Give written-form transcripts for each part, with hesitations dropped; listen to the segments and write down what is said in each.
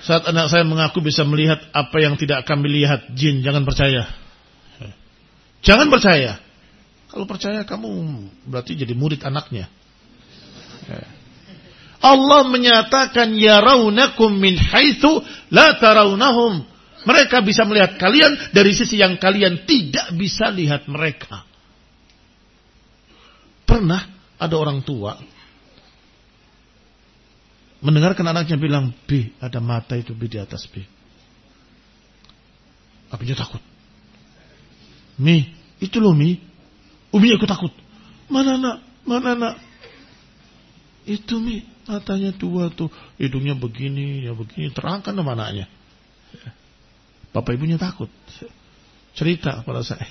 Saat anak saya mengaku bisa melihat apa yang tidak kami lihat, jin, jangan percaya. Jangan percaya. Kalau percaya kamu berarti jadi murid anaknya. Allah menyatakan yarawnakum min haitsu la tarawnahum. Mereka bisa melihat kalian dari sisi yang kalian tidak bisa lihat mereka. Pernah ada orang tua mendengarkan anaknya bilang, "Bi, ada mata itu Bi di atas Bi." Abinya takut. "Mi, itu loh Mi." "Umi aku takut." Mana nak?" "Itu Mi, matanya dua tuh, hidungnya begini, ya begini." Terangkan sama anaknya. Bapak ibunya takut. Cerita kepada saya.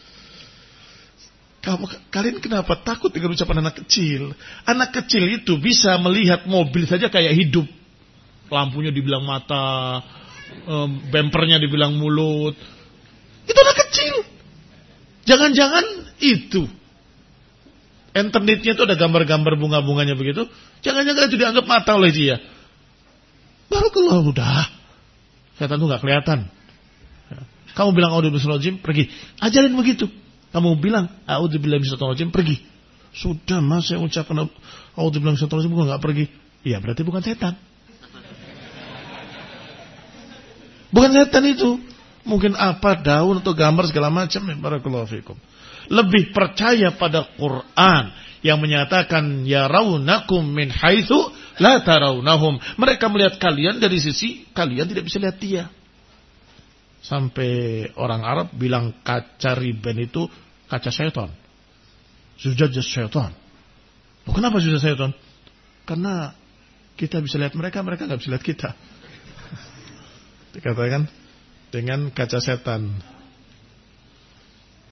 Kalian kenapa takut dengan ucapan anak kecil? Anak kecil itu bisa melihat mobil saja kayak hidup. Lampunya dibilang mata, bempernya dibilang mulut. Itu anak kecil. Jangan-jangan itu. Internetnya itu ada gambar-gambar bunga-bunganya begitu. Jangan-jangan itu dianggap mata oleh dia. Baru keluar udah. Setan itu gak kelihatan. Kamu bilang auzubillahi pergi. Ajarin begitu. Kamu bilang a'udzubillahi minasyaitonir rajim, pergi. Sudah Mas, saya ucapkan a'udzubillahi minasyaitonir rajim, enggak pergi. Iya, berarti bukan setan. Bukan setan itu. Mungkin apa, daun atau gambar segala macam. Barakallahu fikum. Lebih percaya pada Quran yang menyatakan yarawnakum min haitsu la tarawnahum. Mereka melihat kalian dari sisi kalian tidak bisa lihat dia. Sampai orang Arab bilang kaca riben itu kaca syaitan. Zujajah syaitan. Kenapa zujajah syaitan? Karena kita bisa lihat mereka, mereka nggak bisa lihat kita. Dikatakan dengan kaca setan.